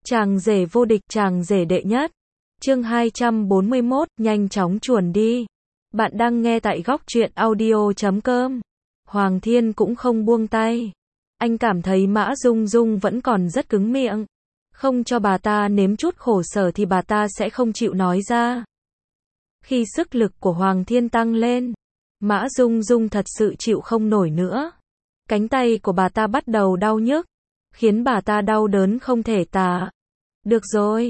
Chàng rể vô địch, chàng rể đệ nhất. Chương 241, nhanh chóng chuồn đi. Bạn đang nghe tại góc truyện audio.com. Hoàng Thiên cũng không buông tay. Anh cảm thấy Mã Dung Dung vẫn còn rất cứng miệng. Không cho bà ta nếm chút khổ sở thì bà ta sẽ không chịu nói ra. Khi sức lực của Hoàng Thiên tăng lên, Mã Dung Dung thật sự chịu không nổi nữa. Cánh tay của bà ta bắt đầu đau nhức, khiến bà ta đau đớn không thể tả. Được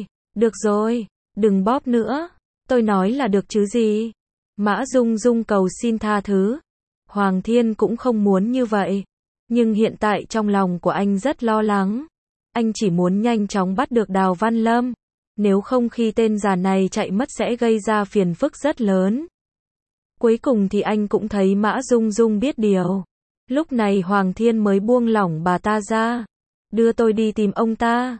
rồi, đừng bóp nữa. Tôi nói là được chứ gì. Mã Dung Dung cầu xin tha thứ. Hoàng Thiên cũng không muốn như vậy. Nhưng hiện tại trong lòng của anh rất lo lắng. Anh chỉ muốn nhanh chóng bắt được Đào Văn Lâm. Nếu không khi tên già này chạy mất sẽ gây ra phiền phức rất lớn. Cuối cùng thì anh cũng thấy Mã Dung Dung biết điều. Lúc này Hoàng Thiên mới buông lỏng bà ta ra. Đưa tôi đi tìm ông ta.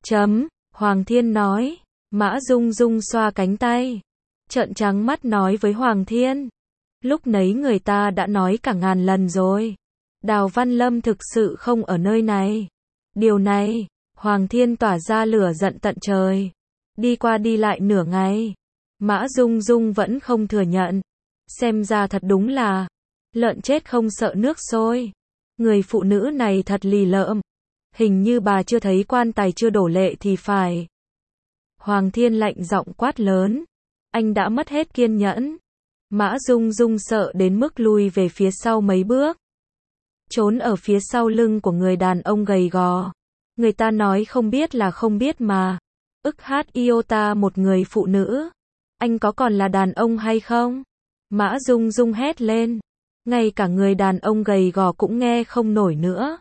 Hoàng Thiên nói. Mã Dung Dung xoa cánh tay, trợn trắng mắt nói với Hoàng Thiên. Lúc nấy người ta đã nói cả ngàn lần rồi. Đào Văn Lâm thực sự không ở nơi này. Điều này, Hoàng Thiên tỏa ra lửa giận tận trời. Đi qua đi lại nửa ngày. Mã Dung Dung vẫn không thừa nhận. Xem ra thật đúng là lợn chết không sợ nước sôi. Người phụ nữ này thật lì lợm. Hình như bà chưa thấy quan tài chưa đổ lệ thì phải. Hoàng Thiên lạnh giọng quát lớn. Anh đã mất hết kiên nhẫn. Mã Dung Dung sợ đến mức lui về phía sau mấy bước. Trốn ở phía sau lưng của người đàn ông gầy gò. Người ta nói không biết là không biết mà. Ức hát iota một người phụ nữ. Anh có còn là đàn ông hay không? Mã Dung Dung hét lên. Ngay cả người đàn ông gầy gò cũng nghe không nổi nữa.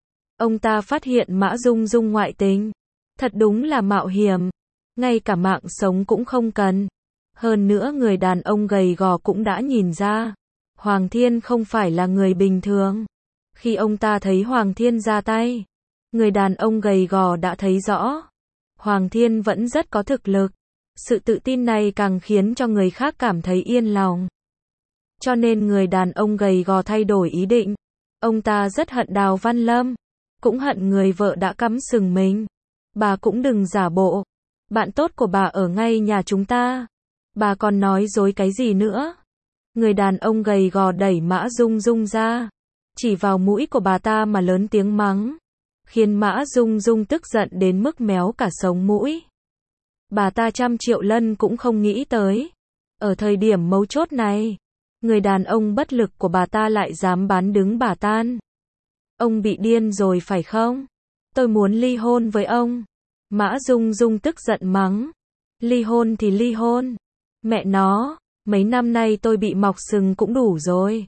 Ông ta phát hiện Mã Dung Dung ngoại tình. Thật đúng là mạo hiểm. Ngay cả mạng sống cũng không cần. Hơn nữa người đàn ông gầy gò cũng đã nhìn ra. Hoàng Thiên không phải là người bình thường. Khi ông ta thấy Hoàng Thiên ra tay, người đàn ông gầy gò đã thấy rõ. Hoàng Thiên vẫn rất có thực lực. Sự tự tin này càng khiến cho người khác cảm thấy yên lòng. Cho nên người đàn ông gầy gò thay đổi ý định. Ông ta rất hận Đào Văn Lâm. Cũng hận người vợ đã cắm sừng mình. Bà cũng đừng giả bộ. Bạn tốt của bà ở ngay nhà chúng ta. Bà còn nói dối cái gì nữa? Người đàn ông gầy gò đẩy Mã Dung Dung ra. Chỉ vào mũi của bà ta mà lớn tiếng mắng. Khiến Mã Dung Dung tức giận đến mức méo cả sống mũi. Bà ta 100 triệu lần cũng không nghĩ tới. Ở thời điểm mấu chốt này, người đàn ông bất lực của bà ta lại dám bán đứng bà tan. Ông bị điên rồi phải không? Tôi muốn ly hôn với ông. Mã Dung Dung tức giận mắng. Ly hôn thì ly hôn. Mẹ nó, mấy năm nay tôi bị mọc sừng cũng đủ rồi.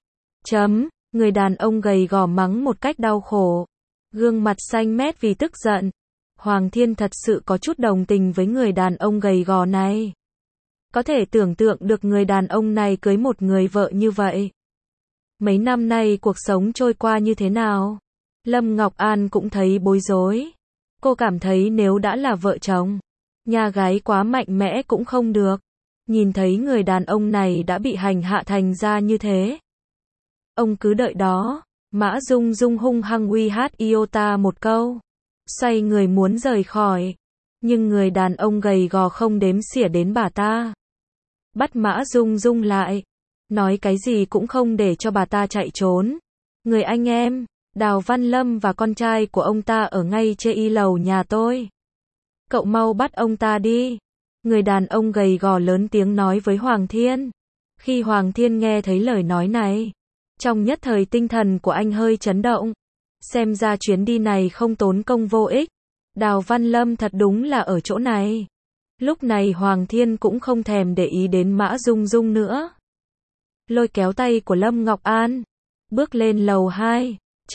Người đàn ông gầy gò mắng một cách đau khổ. Gương mặt xanh mét vì tức giận. Hoàng Thiên thật sự có chút đồng tình với người đàn ông gầy gò này. Có thể tưởng tượng được người đàn ông này cưới một người vợ như vậy. Mấy năm nay cuộc sống trôi qua như thế nào? Lâm Ngọc An cũng thấy bối rối. Cô cảm thấy nếu đã là vợ chồng, nhà gái quá mạnh mẽ cũng không được. Nhìn thấy người đàn ông này đã bị hành hạ thành ra như thế. Ông cứ đợi đó. Mã Dung Dung hung hăng uy hát iota một câu. Xoay người muốn rời khỏi. Nhưng người đàn ông gầy gò không đếm xỉa đến bà ta. Bắt Mã Dung Dung lại. Nói cái gì cũng không để cho bà ta chạy trốn. Người anh em, Đào Văn Lâm và con trai của ông ta ở ngay trên lầu nhà tôi. Cậu mau bắt ông ta đi. Người đàn ông gầy gò lớn tiếng nói với Hoàng Thiên. Khi Hoàng Thiên nghe thấy lời nói này, trong nhất thời tinh thần của anh hơi chấn động. Xem ra chuyến đi này không tốn công vô ích. Đào Văn Lâm thật đúng là ở chỗ này. Lúc này Hoàng Thiên cũng không thèm để ý đến Mã Dung Dung nữa. Lôi kéo tay của Lâm Ngọc An, bước lên lầu 2.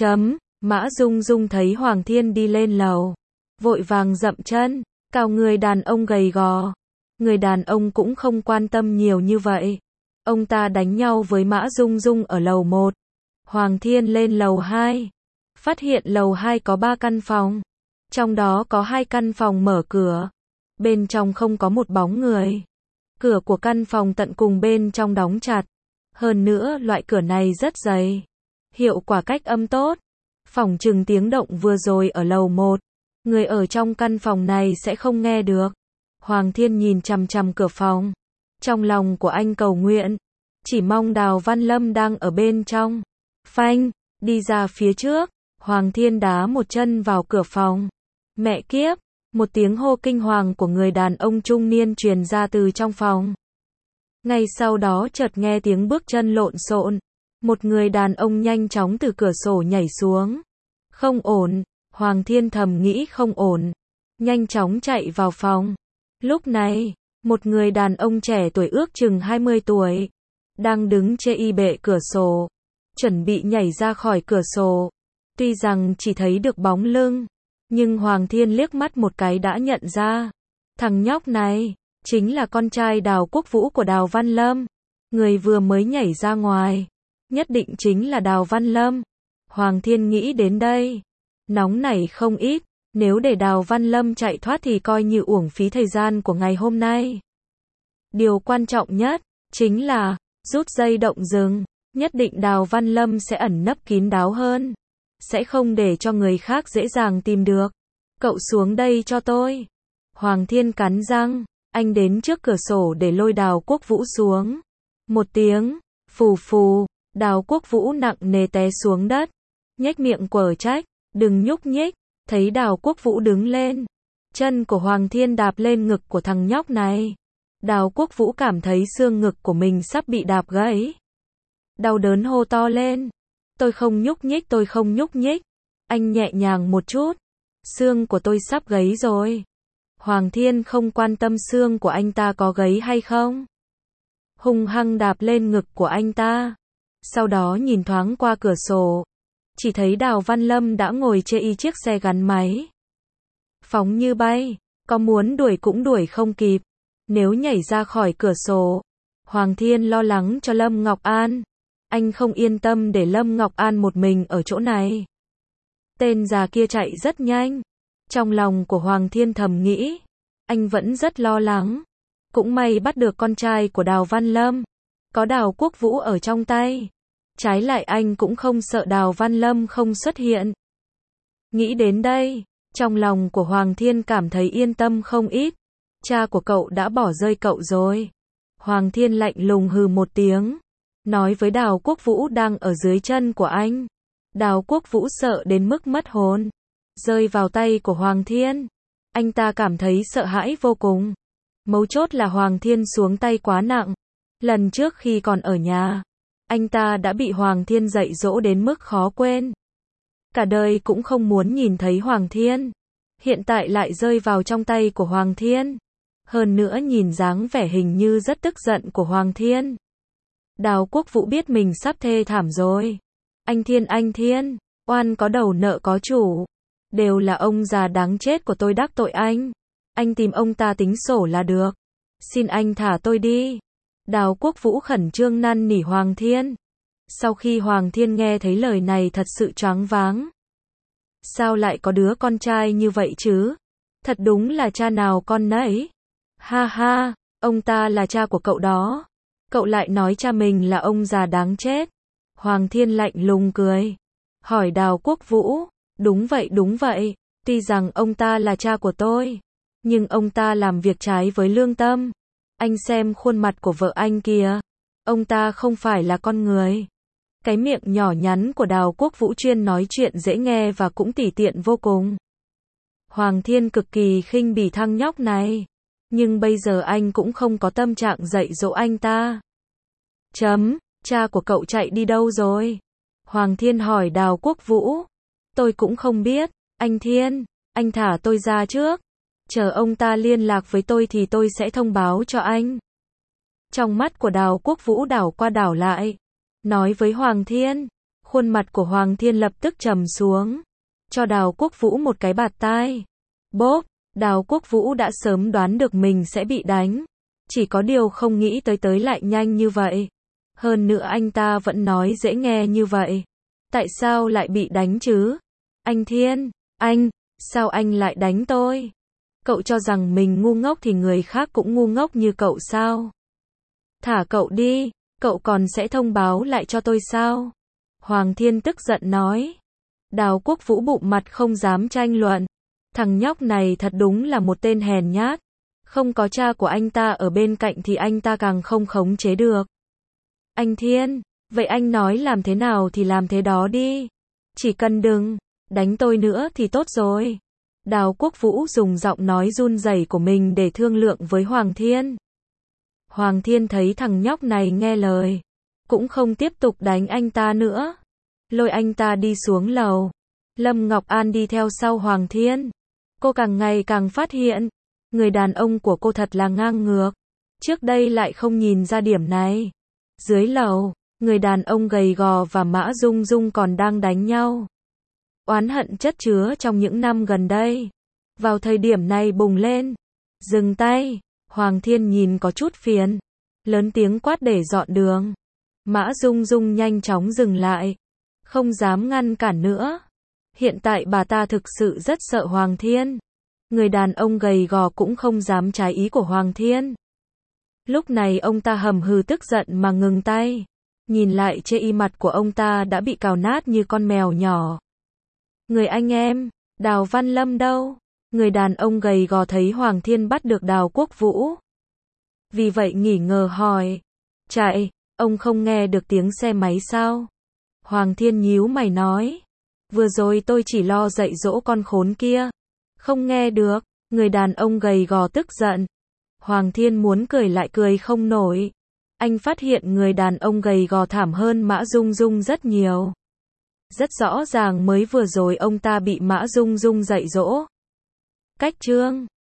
Mã Dung Dung thấy Hoàng Thiên đi lên lầu, vội vàng dậm chân, cào người đàn ông gầy gò. Người đàn ông cũng không quan tâm nhiều như vậy. Ông ta đánh nhau với Mã Dung Dung ở lầu 1. Hoàng Thiên lên lầu 2. Phát hiện lầu 2 có 3 căn phòng. Trong đó có 2 căn phòng mở cửa. Bên trong không có một bóng người. Cửa của căn phòng tận cùng bên trong đóng chặt. Hơn nữa loại cửa này rất dày. Hiệu quả cách âm tốt. Phỏng chừng tiếng động vừa rồi ở lầu 1 Người ở trong căn phòng này sẽ không nghe được. Hoàng Thiên nhìn chằm chằm cửa phòng. Trong lòng của anh cầu nguyện. Chỉ mong Đào Văn Lâm đang ở bên trong. Phanh, đi ra phía trước. Hoàng Thiên đá một chân vào cửa phòng. Mẹ kiếp, một tiếng hô kinh hoàng của người đàn ông trung niên truyền ra từ trong phòng. Ngay sau đó chợt nghe tiếng bước chân lộn xộn. Một người đàn ông nhanh chóng từ cửa sổ nhảy xuống. Không ổn, Hoàng Thiên thầm nghĩ không ổn. Nhanh chóng chạy vào phòng. Lúc này, một người đàn ông trẻ tuổi ước chừng 20 tuổi. Đang đứng trên bệ cửa sổ. Chuẩn bị nhảy ra khỏi cửa sổ. Tuy rằng chỉ thấy được bóng lưng. Nhưng Hoàng Thiên liếc mắt một cái đã nhận ra. Thằng nhóc này, chính là con trai Đào Quốc Vũ của Đào Văn Lâm. Người vừa mới nhảy ra ngoài. Nhất định chính là Đào Văn Lâm. Hoàng Thiên nghĩ đến đây. Nóng nảy không ít. Nếu để Đào Văn Lâm chạy thoát thì coi như uổng phí thời gian của ngày hôm nay. Điều quan trọng nhất, chính là, rút dây động rừng. Nhất định Đào Văn Lâm sẽ ẩn nấp kín đáo hơn. Sẽ không để cho người khác dễ dàng tìm được. Cậu xuống đây cho tôi. Hoàng Thiên cắn răng. Anh đến trước cửa sổ để lôi Đào Quốc Vũ xuống. Một tiếng, phù phù, Đào Quốc Vũ nặng nề té xuống đất. Nhếch miệng quở trách, đừng nhúc nhích. Thấy Đào Quốc Vũ đứng lên. Chân của Hoàng Thiên đạp lên ngực của thằng nhóc này. Đào Quốc Vũ cảm thấy xương ngực của mình sắp bị đạp gãy. Đau đớn hô to lên. Tôi không nhúc nhích, tôi không nhúc nhích. Anh nhẹ nhàng một chút. Xương của tôi sắp gãy rồi. Hoàng Thiên không quan tâm xương của anh ta có gãy hay không. Hung hăng đạp lên ngực của anh ta. Sau đó nhìn thoáng qua cửa sổ. Chỉ thấy Đào Văn Lâm đã ngồi trên chiếc xe gắn máy. Phóng như bay. Có muốn đuổi cũng đuổi không kịp. Nếu nhảy ra khỏi cửa sổ. Hoàng Thiên lo lắng cho Lâm Ngọc An. Anh không yên tâm để Lâm Ngọc An một mình ở chỗ này. Tên già kia chạy rất nhanh. Trong lòng của Hoàng Thiên thầm nghĩ. Anh vẫn rất lo lắng. Cũng may bắt được con trai của Đào Văn Lâm. Có Đào Quốc Vũ ở trong tay. Trái lại anh cũng không sợ Đào Văn Lâm không xuất hiện. Nghĩ đến đây. Trong lòng của Hoàng Thiên cảm thấy yên tâm không ít. Cha của cậu đã bỏ rơi cậu rồi. Hoàng Thiên lạnh lùng hừ một tiếng. Nói với Đào Quốc Vũ đang ở dưới chân của anh. Đào Quốc Vũ sợ đến mức mất hồn. Rơi vào tay của Hoàng Thiên. Anh ta cảm thấy sợ hãi vô cùng. Mấu chốt là Hoàng Thiên xuống tay quá nặng. Lần trước khi còn ở nhà. Anh ta đã bị Hoàng Thiên dạy dỗ đến mức khó quên. Cả đời cũng không muốn nhìn thấy Hoàng Thiên. Hiện tại lại rơi vào trong tay của Hoàng Thiên. Hơn nữa nhìn dáng vẻ hình như rất tức giận của Hoàng Thiên. Đào Quốc Vũ biết mình sắp thê thảm rồi. Anh Thiên, oan có đầu nợ có chủ. Đều là ông già đáng chết của tôi đắc tội anh. Anh tìm ông ta tính sổ là được. Xin anh thả tôi đi. Đào Quốc Vũ khẩn trương năn nỉ Hoàng Thiên. Sau khi Hoàng Thiên nghe thấy lời này thật sự choáng váng. Sao lại có đứa con trai như vậy chứ? Thật đúng là cha nào con nấy. Ha ha, ông ta là cha của cậu đó. Cậu lại nói cha mình là ông già đáng chết. Hoàng Thiên lạnh lùng cười. Hỏi Đào Quốc Vũ. Đúng vậy. Tuy rằng ông ta là cha của tôi. Nhưng ông ta làm việc trái với lương tâm. Anh xem khuôn mặt của vợ anh kìa. Ông ta không phải là con người. Cái miệng nhỏ nhắn của Đào Quốc Vũ chuyên nói chuyện dễ nghe và cũng tỉ tiện vô cùng. Hoàng Thiên cực kỳ khinh bỉ thằng nhóc này. Nhưng bây giờ anh cũng không có tâm trạng dạy dỗ anh ta. Cha của cậu chạy đi đâu rồi? Hoàng Thiên hỏi Đào Quốc Vũ. Tôi cũng không biết. Anh Thiên, anh thả tôi ra trước. Chờ ông ta liên lạc với tôi thì tôi sẽ thông báo cho anh. Trong mắt của Đào Quốc Vũ đảo qua đảo lại. Nói với Hoàng Thiên. Khuôn mặt của Hoàng Thiên lập tức trầm xuống. Cho Đào Quốc Vũ một cái bạt tai. Bốp, Đào Quốc Vũ đã sớm đoán được mình sẽ bị đánh. Chỉ có điều không nghĩ tới lại nhanh như vậy. Hơn nữa anh ta vẫn nói dễ nghe như vậy. Tại sao lại bị đánh chứ? Anh Thiên, sao anh lại đánh tôi? Cậu cho rằng mình ngu ngốc thì người khác cũng ngu ngốc như cậu sao? Thả cậu đi, cậu còn sẽ thông báo lại cho tôi sao? Hoàng Thiên tức giận nói. Đào Quốc Vũ bụng mặt không dám tranh luận. Thằng nhóc này thật đúng là một tên hèn nhát. Không có cha của anh ta ở bên cạnh thì anh ta càng không khống chế được. Anh Thiên, vậy anh nói làm thế nào thì làm thế đó đi. Chỉ cần đừng đánh tôi nữa thì tốt rồi. Đào Quốc Vũ dùng giọng nói run rẩy của mình để thương lượng với Hoàng Thiên. Hoàng Thiên thấy thằng nhóc này nghe lời, cũng không tiếp tục đánh anh ta nữa. Lôi anh ta đi xuống lầu. Lâm Ngọc An đi theo sau Hoàng Thiên. Cô càng ngày càng phát hiện, người đàn ông của cô thật là ngang ngược. Trước đây lại không nhìn ra điểm này. Dưới lầu, người đàn ông gầy gò và Mã Dung Dung còn đang đánh nhau. Oán hận chất chứa trong những năm gần đây. Vào thời điểm này bùng lên. Dừng tay. Hoàng Thiên nhìn có chút phiền. Lớn tiếng quát để dọn đường. Mã Dung Dung nhanh chóng dừng lại. Không dám ngăn cản nữa. Hiện tại bà ta thực sự rất sợ Hoàng Thiên. Người đàn ông gầy gò cũng không dám trái ý của Hoàng Thiên. Lúc này ông ta hầm hừ tức giận mà ngừng tay. Nhìn lại chê y mặt của ông ta đã bị cào nát như con mèo nhỏ. Người anh em, Đào Văn Lâm đâu? Người đàn ông gầy gò thấy Hoàng Thiên bắt được Đào Quốc Vũ. Vì vậy nghỉ ngờ hỏi. Chạy, ông không nghe được tiếng xe máy sao? Hoàng Thiên nhíu mày nói. Vừa rồi tôi chỉ lo dạy dỗ con khốn kia. Không nghe được, người đàn ông gầy gò tức giận. Hoàng Thiên muốn cười lại cười không nổi. Anh phát hiện người đàn ông gầy gò thảm hơn Mã Dung Dung rất nhiều. Rất rõ ràng mới vừa rồi ông ta bị Mã Dung Dung dạy dỗ. Cách chương